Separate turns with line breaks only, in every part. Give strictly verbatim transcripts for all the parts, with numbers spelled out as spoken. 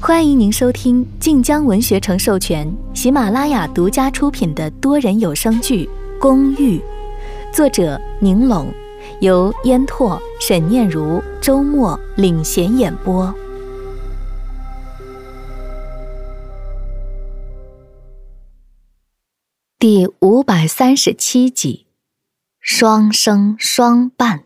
欢迎您收听晋江文学城授权、喜马拉雅独家出品的多人有声剧《公寓》，作者宁拢，由烟拓、沈念如、周末领衔演播。第五百三十七集，双生双伴。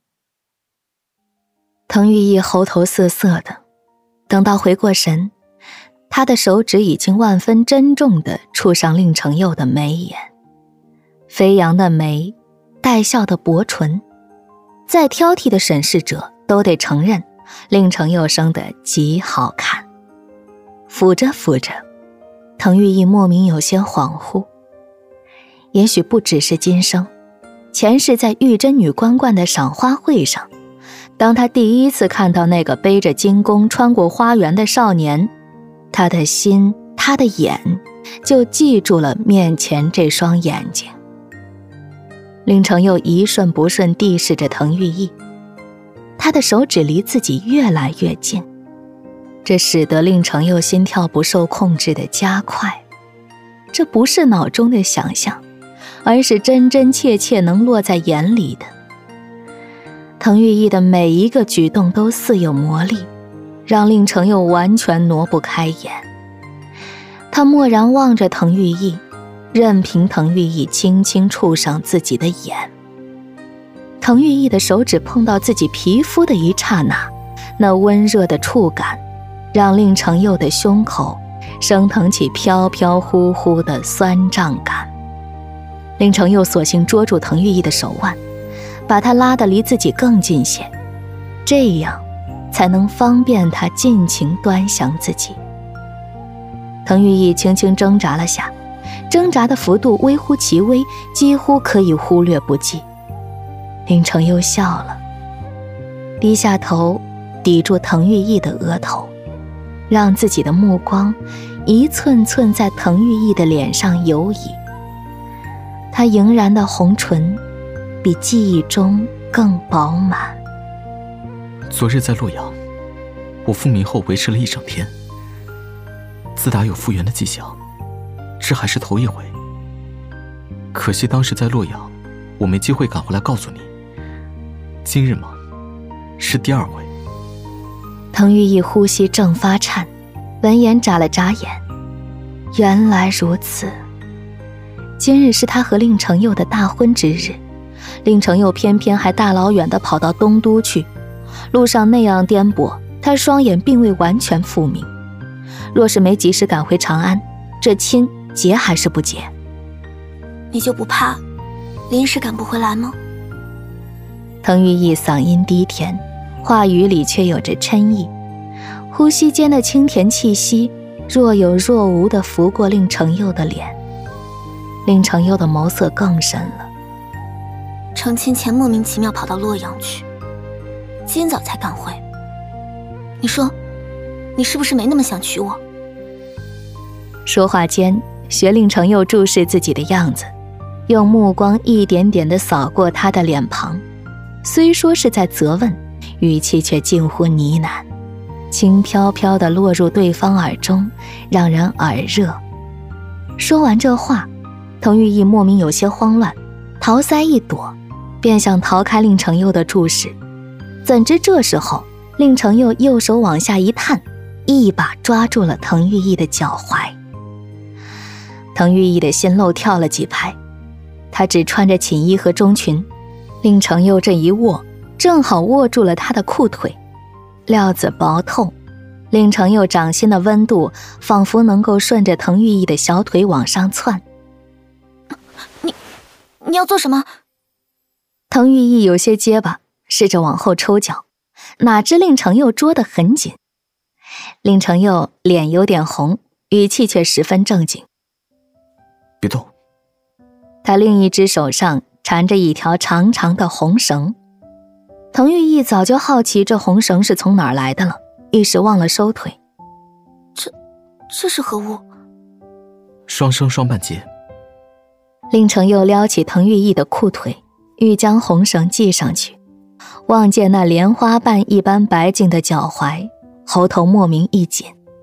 滕玉意喉头涩涩的，等到回过神，他的手指已经万分珍重地触上令程佑的眉眼，飞扬的眉，带笑的薄唇，再挑剔的审视者都得承认，令程佑生得极好看。抚着抚着，滕玉意莫名有些恍惚，也许不只是今生，前世在玉真女官观的赏花会上，当他第一次看到那个背着金弓穿过花园的少年，他的心，他的眼就记住了面前这双眼睛。令程佑一瞬不瞬地视着滕玉意，他的手指离自己越来越近，这使得令程佑心跳不受控制的加快。这不是脑中的想象，而是真真切切能落在眼里的。滕玉意的每一个举动都似有魔力，让令程佑完全挪不开眼。他默然望着滕玉意，任凭滕玉意轻轻触上自己的眼。滕玉意的手指碰到自己皮肤的一刹那，那温热的触感让令程佑的胸口升腾起飘飘忽忽的酸胀感。令程佑索性捉住滕玉意的手腕，把他拉得离自己更近些，这样才能方便他尽情端详自己。滕玉意轻轻挣扎了下，挣扎的幅度微乎其微，几乎可以忽略不计。令程佑笑了，低下头抵住滕玉意的额头，让自己的目光一寸寸在滕玉意的脸上游移。他盈然的红唇比记忆中更饱满。
昨日在洛阳，我复明后维持了一整天，自打有复原的迹象，这还是头一回。可惜当时在洛阳，我没机会赶回来告诉你。今日嘛，是第二回。
滕玉意呼吸正发颤，闻言眨了眨眼。原来如此，今日是他和令程佑的大婚之日，令程佑偏偏还大老远地跑到东都去，路上那样颠簸，他双眼并未完全复明。若是没及时赶回长安，这亲结还是不结？
你就不怕临时赶不回来吗？
滕玉意嗓音低甜，话语里却有着嗔意，呼吸间的清甜气息若有若无地拂过令程佑的脸。令程佑的眸色更深了。
成亲前莫名其妙跑到洛阳去，今早才赶回。你说，你是不是没那么想娶我？
说话间，学令程佑注视自己的样子，用目光一点点地扫过他的脸庞，虽说是在责问，语气却近乎呢喃，轻飘飘地落入对方耳中，让人耳热。说完这话，滕玉意莫名有些慌乱，桃腮一躲，便想逃开令程佑的注视。怎知这时候，令程佑右手往下一探，一把抓住了滕玉意的脚踝。滕玉意的心漏跳了几拍，她只穿着寝衣和中裙，令程佑这一握，正好握住了她的裤腿，料子薄透，令程佑掌心的温度仿佛能够顺着滕玉意的小腿往上窜。
你你要做什么？
滕玉意有些结巴，试着往后抽脚，哪知令程佑捉得很紧。令程佑脸有点红，语气却十分正经。
别动。
他另一只手上缠着一条长长的红绳。滕玉意早就好奇这红绳是从哪儿来的了，一时忘了收腿。
这这是何物？
双生双半结。
令程佑撩起滕玉意的裤腿，欲将红绳系上去，望见那莲花瓣一般白净的脚踝，喉头莫名一紧，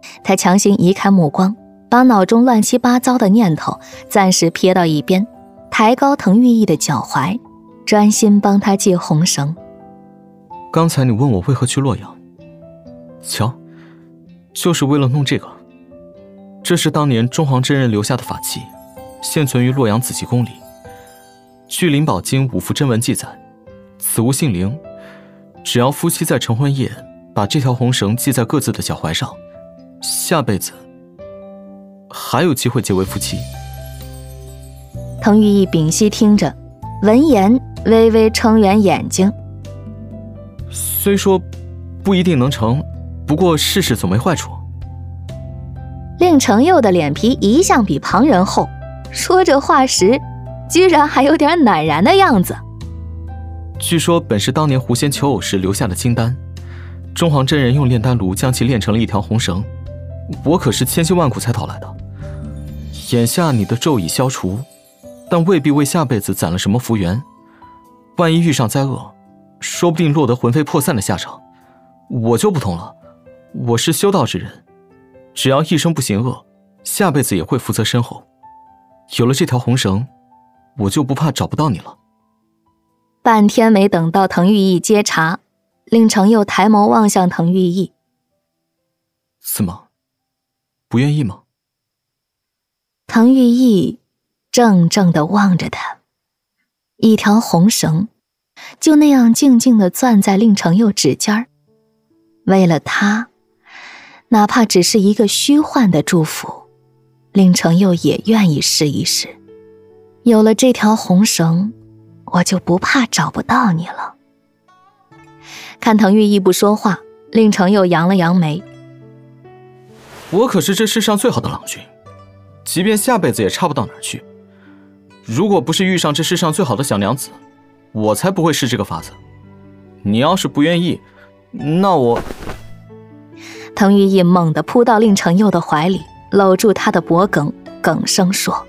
他强行移开目光，把脑中乱七八糟的念头暂时撇到一边，抬高滕玉意的脚踝，专心帮他系红绳。
刚才你问我为何去洛阳，瞧，就是为了弄这个。这是当年中皇真人留下的法器，现存于洛阳紫极宫里。据《灵宝经》五符真文记载，此物姓灵，只要夫妻在成婚夜把这条红绳系在各自的脚踝上，下辈子还有机会结为夫妻。
滕玉意屏息听着，闻言微微睁圆眼睛。
虽说不一定能成，不过试试总没坏处。
令程佑的脸皮一向比旁人厚，说这话时居然还有点赧然的样子。
据说本是当年狐仙求偶时留下的金丹，中皇真人用炼丹炉将其炼成了一条红绳，我可是千辛万苦才讨来的。眼下你的咒已消除，但未必为下辈子攒了什么福缘，万一遇上灾厄，说不定落得魂飞魄散的下场。我就不同了，我是修道之人，只要一生不行恶，下辈子也会福泽深厚。有了这条红绳，我就不怕找不到你了。
半天没等到滕玉意接茬，令程佑抬眸望向滕玉意。
怎么，不愿意吗？
滕玉意怔怔地望着他，一条红绳就那样静静地攥在令程佑指尖儿。为了他，哪怕只是一个虚幻的祝福，令程佑也愿意试一试。有了这条红绳，我就不怕找不到你了。看滕玉意不说话，令程佑扬了扬眉。
我可是这世上最好的郎君，即便下辈子也差不到哪儿去。如果不是遇上这世上最好的小娘子，我才不会试这个法子。你要是不愿意，那我……
滕玉意猛地扑到令程佑的怀里，搂住他的脖颈，哽声说：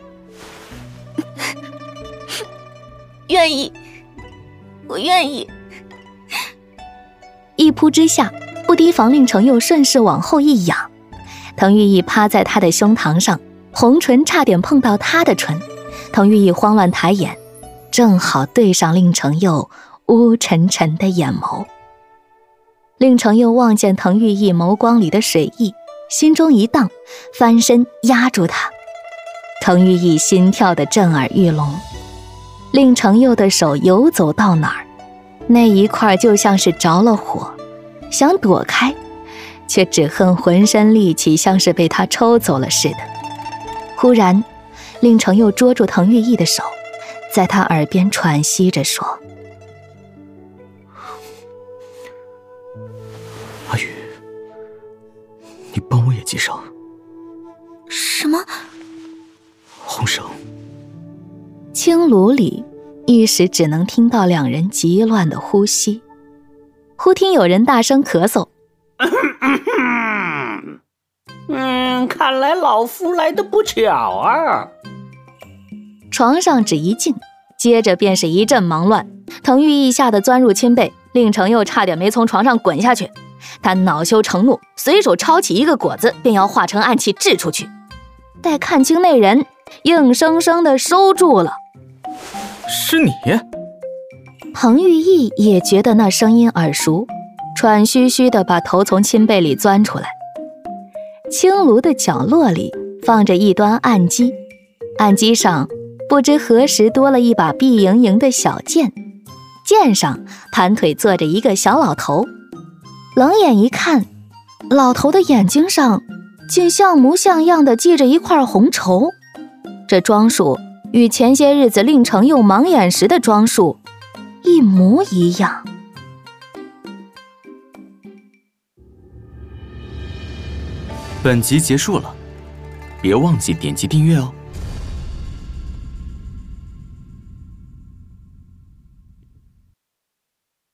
愿意，我愿意。
一扑之下，不提防令程佑顺势往后一仰，滕玉意趴在他的胸膛上，红唇差点碰到他的唇。滕玉意慌乱抬眼，正好对上令程佑乌沉沉的眼眸。令程佑望见滕玉意眸光里的水意，心中一荡，翻身压住他。滕玉意心跳得震耳欲聋。令程佑的手游走到哪儿，那一块就像是着了火，想躲开，却只恨浑身力气像是被他抽走了似的。忽然，令程佑捉住滕玉意的手，在他耳边喘息着说：
阿宇，你帮我也系上。
什么？
红绳。
青炉里一时只能听到两人急乱的呼吸。忽听有人大声咳嗽。
嗯，看来老夫来得不巧啊。
床上只一静，接着便是一阵忙乱。滕玉意吓得钻入亲被，令程佑差点没从床上滚下去。他恼羞成怒，随手抄起一个果子，便要化成暗器掷出去。待看清那人，硬生生地收住了。
是你？
滕玉意也觉得那声音耳熟，喘吁吁地把头从亲被里钻出来。青炉的角落里放着一端案几，案几上不知何时多了一把碧莹莹的小剑，剑上盘腿坐着一个小老头。冷眼一看，老头的眼睛上竟像模像样的系着一块红绸，这装束与前些日子令程佑盲眼时的装束一模一样。
本集结束了，别忘记点击订阅哦。